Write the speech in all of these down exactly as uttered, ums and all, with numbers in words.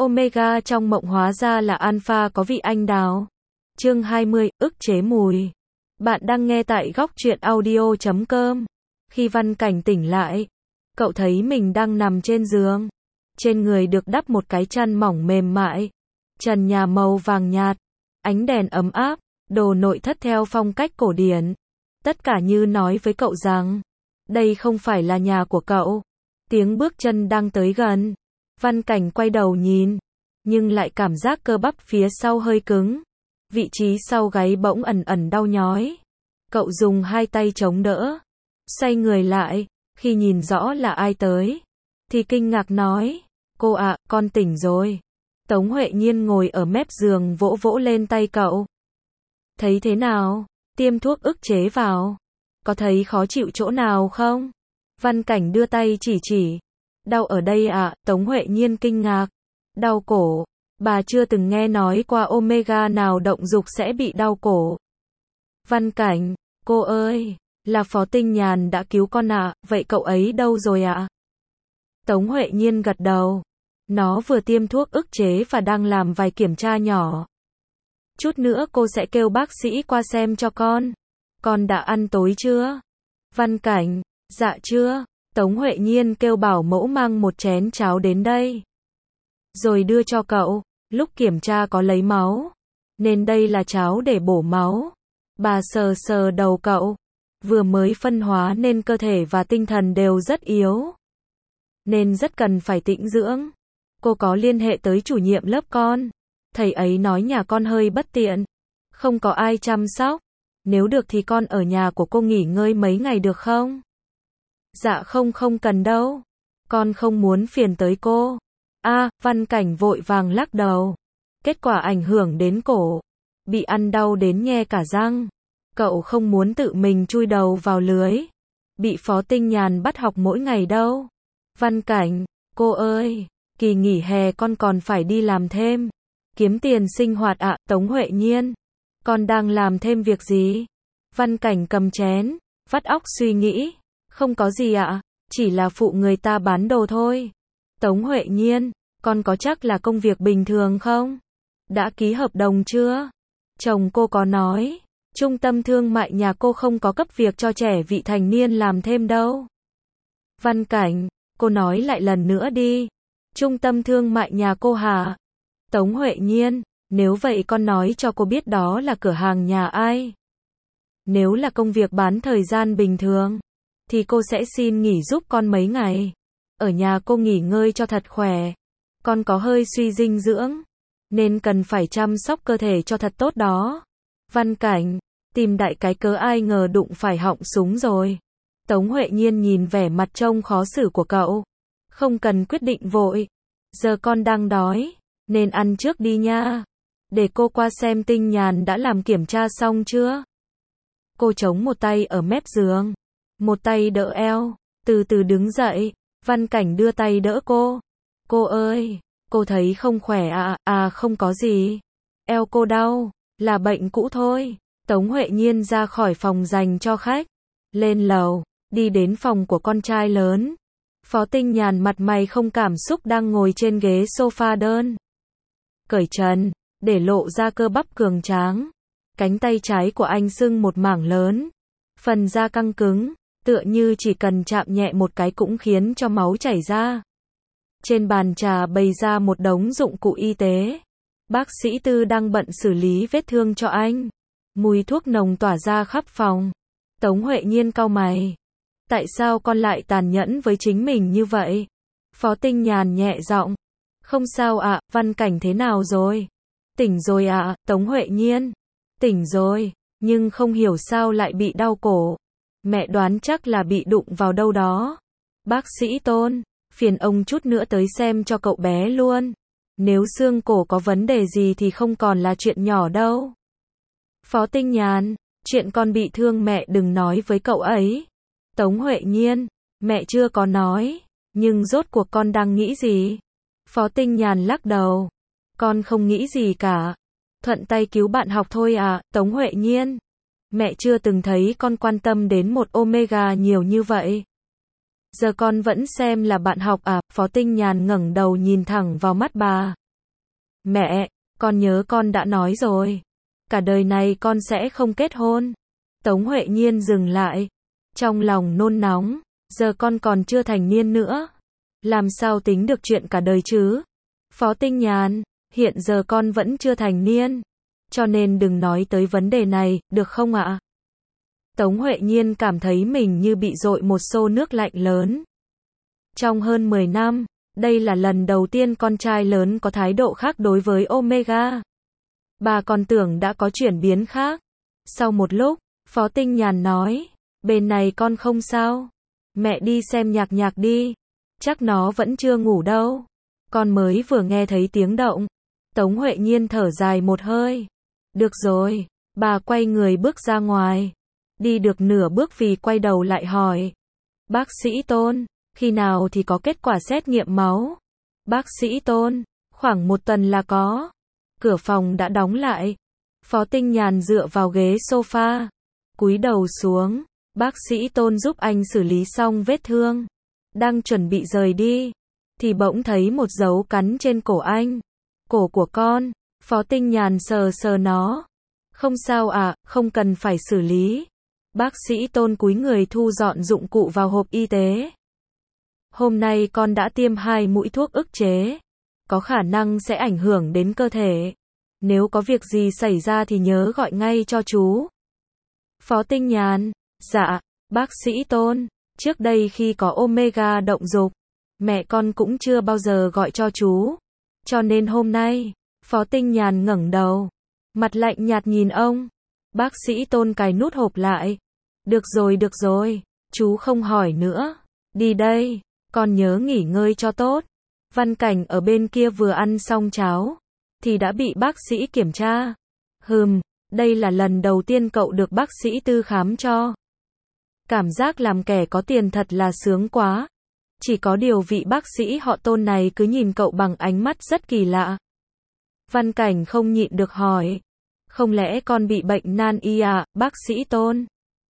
Omega trong mộng hóa ra là alpha có vị anh đào. Chương hai mươi, ức chế mùi. Bạn đang nghe tại góc truyện audio chấm com. Khi Văn Cảnh tỉnh lại, cậu thấy mình đang nằm trên giường. Trên người được đắp một cái chăn mỏng mềm mại. Trần nhà màu vàng nhạt, ánh đèn ấm áp, đồ nội thất theo phong cách cổ điển. Tất cả như nói với cậu rằng, đây không phải là nhà của cậu. Tiếng bước chân đang tới gần. Văn Cảnh quay đầu nhìn, nhưng lại cảm giác cơ bắp phía sau hơi cứng. Vị trí sau gáy bỗng ẩn ẩn đau nhói. Cậu dùng hai tay chống đỡ, xoay người lại, khi nhìn rõ là ai tới, thì kinh ngạc nói, cô ạ, con tỉnh rồi. Tống Huệ Nhiên ngồi ở mép giường vỗ vỗ lên tay cậu. Thấy thế nào? Tiêm thuốc ức chế vào. Có thấy khó chịu chỗ nào không? Văn Cảnh đưa tay chỉ chỉ. Đau ở đây ạ, Tống Huệ Nhiên kinh ngạc. Đau cổ. Bà chưa từng nghe nói qua Omega nào động dục sẽ bị đau cổ. Văn Cảnh, cô ơi, là Phó Tinh Nhàn đã cứu con ạ, vậy cậu ấy đâu rồi ạ? Tống Huệ Nhiên gật đầu. Nó vừa tiêm thuốc ức chế và đang làm vài kiểm tra nhỏ. Chút nữa cô sẽ kêu bác sĩ qua xem cho con. Con đã ăn tối chưa? Văn Cảnh, dạ chưa. Tống Huệ Nhiên kêu bảo mẫu mang một chén cháo đến đây. Rồi đưa cho cậu, lúc kiểm tra có lấy máu. Nên đây là cháo để bổ máu. Bà sờ sờ đầu cậu. Vừa mới phân hóa nên cơ thể và tinh thần đều rất yếu. Nên rất cần phải tĩnh dưỡng. Cô có liên hệ tới chủ nhiệm lớp con. Thầy ấy nói nhà con hơi bất tiện. Không có ai chăm sóc. Nếu được thì con ở nhà của cô nghỉ ngơi mấy ngày được không? Dạ không không cần đâu. Con không muốn phiền tới cô. A, Văn Cảnh vội vàng lắc đầu. Kết quả ảnh hưởng đến cổ. Bị ăn đau đến nhe cả răng. Cậu không muốn tự mình chui đầu vào lưới. Bị Phó Tinh Nhàn bắt học mỗi ngày đâu. Văn Cảnh, cô ơi, kỳ nghỉ hè con còn phải đi làm thêm. Kiếm tiền sinh hoạt ạ, Tống Huệ Nhiên. Con đang làm thêm việc gì? Văn Cảnh cầm chén, vắt óc suy nghĩ. Không có gì ạ, chỉ là phụ người ta bán đồ thôi. Tống Huệ Nhiên, con có chắc là công việc bình thường không? Đã ký hợp đồng chưa? Chồng cô có nói, trung tâm thương mại nhà cô không có cấp việc cho trẻ vị thành niên làm thêm đâu. Văn Cảnh, cô nói lại lần nữa đi. Trung tâm thương mại nhà cô hả? Tống Huệ Nhiên, nếu vậy con nói cho cô biết đó là cửa hàng nhà ai. Nếu là công việc bán thời gian bình thường, thì cô sẽ xin nghỉ giúp con mấy ngày. Ở nhà cô nghỉ ngơi cho thật khỏe. Con có hơi suy dinh dưỡng, nên cần phải chăm sóc cơ thể cho thật tốt đó. Văn Cảnh, tìm đại cái cớ ai ngờ đụng phải họng súng rồi. Tống Huệ Nhiên nhìn vẻ mặt trông khó xử của cậu. Không cần quyết định vội. Giờ con đang đói, nên ăn trước đi nha. Để cô qua xem Tinh Nhàn đã làm kiểm tra xong chưa. Cô chống một tay ở mép giường, một tay đỡ eo, từ từ đứng dậy. Văn Cảnh đưa tay đỡ cô. Cô ơi, cô thấy không khỏe à? À không có gì. Eo cô đau, là bệnh cũ thôi. Tống Huệ Nhiên ra khỏi phòng dành cho khách. Lên lầu, đi đến phòng của con trai lớn. Phó Tinh Nhàn mặt mày không cảm xúc đang ngồi trên ghế sofa đơn. Cởi trần, để lộ ra cơ bắp cường tráng. Cánh tay trái của anh sưng một mảng lớn. Phần da căng cứng, tựa như chỉ cần chạm nhẹ một cái cũng khiến cho máu chảy ra. Trên bàn trà bày ra một đống dụng cụ y tế. Bác sĩ Tư đang bận xử lý vết thương cho anh. Mùi thuốc nồng tỏa ra khắp phòng. Tống Huệ Nhiên cau mày. Tại sao con lại tàn nhẫn với chính mình như vậy? Phó Tinh Nhàn nhẹ giọng. Không sao ạ, Văn Cảnh thế nào rồi? Tỉnh rồi ạ, Tống Huệ Nhiên. Tỉnh rồi, nhưng không hiểu sao lại bị đau cổ. Mẹ đoán chắc là bị đụng vào đâu đó. Bác sĩ Tôn, phiền ông chút nữa tới xem cho cậu bé luôn. Nếu xương cổ có vấn đề gì thì không còn là chuyện nhỏ đâu. Phó Tinh Nhàn, chuyện con bị thương mẹ đừng nói với cậu ấy. Tống Huệ Nhiên, mẹ chưa có nói, nhưng rốt cuộc con đang nghĩ gì? Phó Tinh Nhàn lắc đầu. Con không nghĩ gì cả. Thuận tay cứu bạn học thôi à, Tống Huệ Nhiên. Mẹ chưa từng thấy con quan tâm đến một Omega nhiều như vậy. Giờ con vẫn xem là bạn học à? Phó Tinh Nhàn ngẩng đầu nhìn thẳng vào mắt bà. Mẹ, con nhớ con đã nói rồi. Cả đời này con sẽ không kết hôn. Tống Huệ Nhiên dừng lại. Trong lòng nôn nóng. Giờ con còn chưa thành niên nữa. Làm sao tính được chuyện cả đời chứ? Phó Tinh Nhàn, hiện giờ con vẫn chưa thành niên. Cho nên đừng nói tới vấn đề này, được không ạ? Tống Huệ Nhiên cảm thấy mình như bị dội một xô nước lạnh lớn. Trong hơn mười năm, đây là lần đầu tiên con trai lớn có thái độ khác đối với Omega. Bà còn tưởng đã có chuyển biến khác. Sau một lúc, Phó Tinh Nhàn nói, bên này con không sao. Mẹ đi xem Nhạc Nhạc đi. Chắc nó vẫn chưa ngủ đâu. Con mới vừa nghe thấy tiếng động. Tống Huệ Nhiên thở dài một hơi. Được rồi, bà quay người bước ra ngoài. Đi được nửa bước vì quay đầu lại hỏi. Bác sĩ Tôn, khi nào thì có kết quả xét nghiệm máu? Bác sĩ Tôn, khoảng một tuần là có. Cửa phòng đã đóng lại. Phó Tinh Nhàn dựa vào ghế sofa. Cúi đầu xuống. Bác sĩ Tôn giúp anh xử lý xong vết thương. Đang chuẩn bị rời đi. Thì bỗng thấy một dấu cắn trên cổ anh. Cổ của con. Phó Tinh Nhàn sờ sờ nó. Không sao ạ, không cần phải xử lý. Bác sĩ Tôn cúi người thu dọn dụng cụ vào hộp y tế. Hôm nay con đã tiêm hai mũi thuốc ức chế. Có khả năng sẽ ảnh hưởng đến cơ thể. Nếu có việc gì xảy ra thì nhớ gọi ngay cho chú. Phó Tinh Nhàn, dạ, bác sĩ Tôn, trước đây khi có Omega động dục, mẹ con cũng chưa bao giờ gọi cho chú. Cho nên hôm nay, Phó Tinh Nhàn ngẩng đầu, mặt lạnh nhạt nhìn ông. Bác sĩ Tôn cài nút hộp lại. Được rồi được rồi, chú không hỏi nữa. Đi đây, con nhớ nghỉ ngơi cho tốt. Văn Cảnh ở bên kia vừa ăn xong cháo, thì đã bị bác sĩ kiểm tra. Hừm, đây là lần đầu tiên cậu được bác sĩ tư khám cho. Cảm giác làm kẻ có tiền thật là sướng quá. Chỉ có điều vị bác sĩ họ Tôn này cứ nhìn cậu bằng ánh mắt rất kỳ lạ. Văn Cảnh không nhịn được hỏi. Không lẽ con bị bệnh nan y à, bác sĩ Tôn?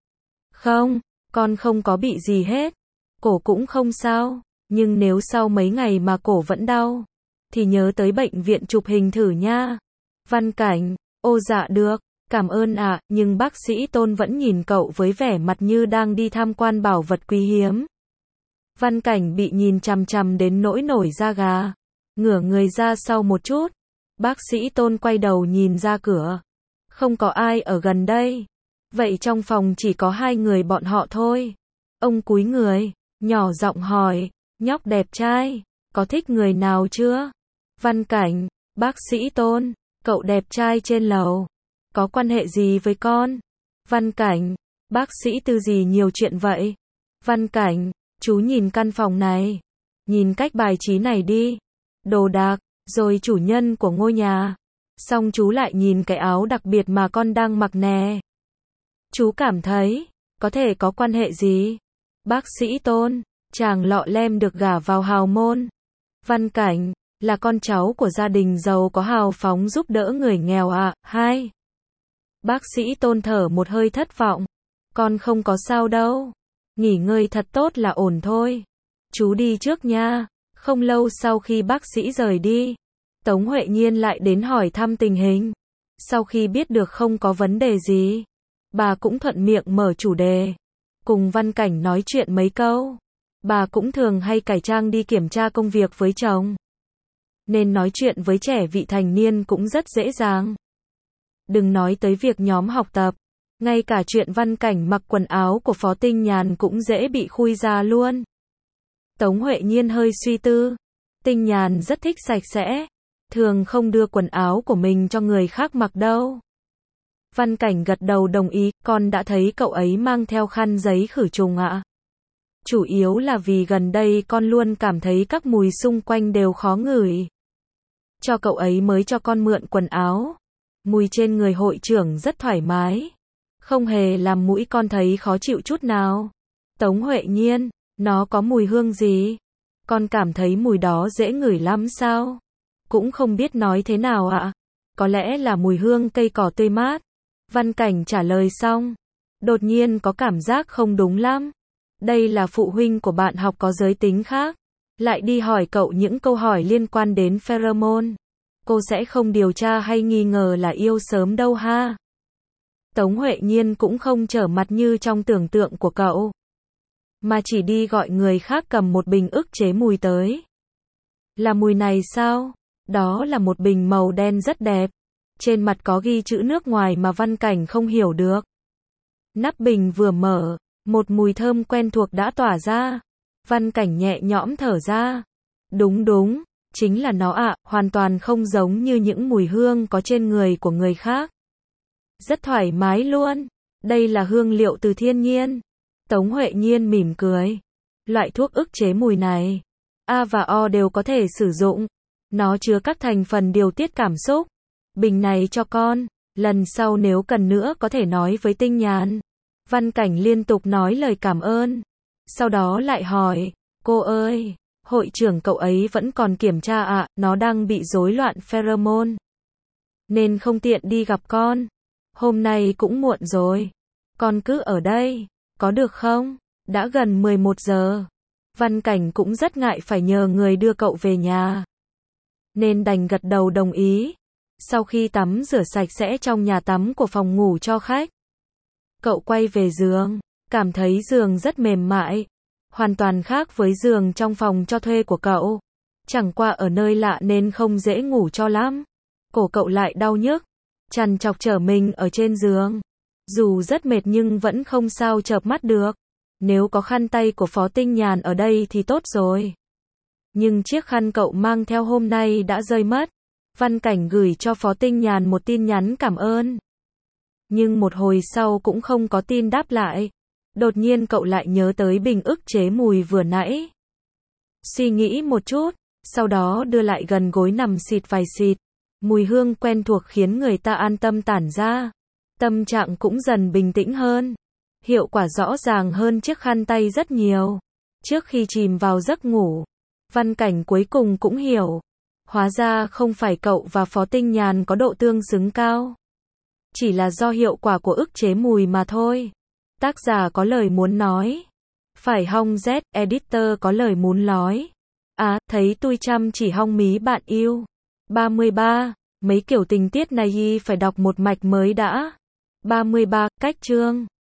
Không, con không có bị gì hết. Cổ cũng không sao. Nhưng nếu sau mấy ngày mà cổ vẫn đau, thì nhớ tới bệnh viện chụp hình thử nha. Văn Cảnh, ô dạ được, cảm ơn ạ, à, nhưng bác sĩ Tôn vẫn nhìn cậu với vẻ mặt như đang đi tham quan bảo vật quý hiếm. Văn Cảnh bị nhìn chằm chằm đến nỗi nổi da gà, ngửa người ra sau một chút. Bác sĩ Tôn quay đầu nhìn ra cửa. Không có ai ở gần đây. Vậy trong phòng chỉ có hai người bọn họ thôi. Ông cúi người, nhỏ giọng hỏi, nhóc đẹp trai, có thích người nào chưa? Văn Cảnh, bác sĩ Tôn, cậu đẹp trai trên lầu, có quan hệ gì với con? Văn Cảnh, bác sĩ Tư gì nhiều chuyện vậy? Văn Cảnh, chú nhìn căn phòng này, nhìn cách bài trí này đi, đồ đạc, rồi chủ nhân của ngôi nhà. Xong chú lại nhìn cái áo đặc biệt mà con đang mặc nè. Chú cảm thấy, có thể có quan hệ gì? Bác sĩ Tôn, chàng lọ lem được gả vào hào môn. Văn Cảnh, là con cháu của gia đình giàu có hào phóng giúp đỡ người nghèo à? Hai. Bác sĩ Tôn thở một hơi thất vọng. Con không có sao đâu. Nghỉ ngơi thật tốt là ổn thôi. Chú đi trước nha. Không lâu sau khi bác sĩ rời đi, Tống Huệ Nhiên lại đến hỏi thăm tình hình. Sau khi biết được không có vấn đề gì, bà cũng thuận miệng mở chủ đề. Cùng Văn Cảnh nói chuyện mấy câu. Bà cũng thường hay cải trang đi kiểm tra công việc với chồng. Nên nói chuyện với trẻ vị thành niên cũng rất dễ dàng. Đừng nói tới việc nhóm học tập. Ngay cả chuyện Văn Cảnh mặc quần áo của Phó Tinh Nhàn cũng dễ bị khui ra luôn. Tống Huệ Nhiên hơi suy tư. Tinh Nhàn rất thích sạch sẽ. Thường không đưa quần áo của mình cho người khác mặc đâu. Văn Cảnh gật đầu đồng ý, con đã thấy cậu ấy mang theo khăn giấy khử trùng ạ. Chủ yếu là vì gần đây con luôn cảm thấy các mùi xung quanh đều khó ngửi. Cho cậu ấy mới cho con mượn quần áo. Mùi trên người hội trưởng rất thoải mái. Không hề làm mũi con thấy khó chịu chút nào. Tống Huệ Nhiên, nó có mùi hương gì? Con cảm thấy mùi đó dễ ngửi lắm sao? Cũng không biết nói thế nào ạ. Có lẽ là mùi hương cây cỏ tươi mát. Văn Cảnh trả lời xong. Đột nhiên có cảm giác không đúng lắm. Đây là phụ huynh của bạn học có giới tính khác. Lại đi hỏi cậu những câu hỏi liên quan đến pheromone. cô sẽ không điều tra hay nghi ngờ là yêu sớm đâu ha. Tống Huệ Nhiên cũng không trở mặt như trong tưởng tượng của cậu, mà chỉ đi gọi người khác cầm một bình ức chế mùi tới. Là mùi này sao? Đó là một bình màu đen rất đẹp. Trên mặt có ghi chữ nước ngoài mà Văn Cảnh không hiểu được. Nắp bình vừa mở, một mùi thơm quen thuộc đã tỏa ra. Văn Cảnh nhẹ nhõm thở ra. Đúng đúng, chính là nó ạ, hoàn toàn không giống như những mùi hương có trên người của người khác. Rất thoải mái luôn. Đây là hương liệu từ thiên nhiên. Tống Huệ Nhiên mỉm cười. Loại thuốc ức chế mùi này, A và O đều có thể sử dụng. Nó chứa các thành phần điều tiết cảm xúc. Bình này cho con, lần sau nếu cần nữa có thể nói với Tinh Nhàn. Văn Cảnh liên tục nói lời cảm ơn. Sau đó lại hỏi, cô ơi, hội trưởng cậu ấy vẫn còn kiểm tra ạ, à, nó đang bị rối loạn pheromone. Nên không tiện đi gặp con. Hôm nay cũng muộn rồi. Con cứ ở đây, có được không? Đã gần mười một giờ. Văn Cảnh cũng rất ngại phải nhờ người đưa cậu về nhà, nên đành gật đầu đồng ý. Sau khi tắm rửa sạch sẽ trong nhà tắm của phòng ngủ cho khách, cậu quay về giường, cảm thấy giường rất mềm mại, hoàn toàn khác với giường trong phòng cho thuê của cậu. Chẳng qua ở nơi lạ nên không dễ ngủ cho lắm. Cổ cậu lại đau nhức, trằn trọc trở mình ở trên giường. Dù rất mệt nhưng vẫn không sao chợp mắt được. Nếu có khăn tay của Phó Tinh Nhàn ở đây thì tốt rồi. Nhưng chiếc khăn cậu mang theo hôm nay đã rơi mất. Văn Cảnh gửi cho Phó Tinh Nhàn một tin nhắn cảm ơn. Nhưng một hồi sau cũng không có tin đáp lại. Đột nhiên cậu lại nhớ tới bình ức chế mùi vừa nãy. Suy nghĩ một chút, sau đó đưa lại gần gối nằm xịt vài xịt. Mùi hương quen thuộc khiến người ta an tâm tản ra. Tâm trạng cũng dần bình tĩnh hơn. Hiệu quả rõ ràng hơn chiếc khăn tay rất nhiều. Trước khi chìm vào giấc ngủ, Văn Cảnh cuối cùng cũng hiểu. Hóa ra không phải cậu và Phó Tinh Nhàn có độ tương xứng cao. Chỉ là do hiệu quả của ức chế mùi mà thôi. Tác giả có lời muốn nói. Phải hong Z, editor có lời muốn nói. À, thấy tôi chăm chỉ hong mí bạn yêu. ba mươi ba. Mấy kiểu tình tiết này phải đọc một mạch mới đã. ba mươi ba. Cách chương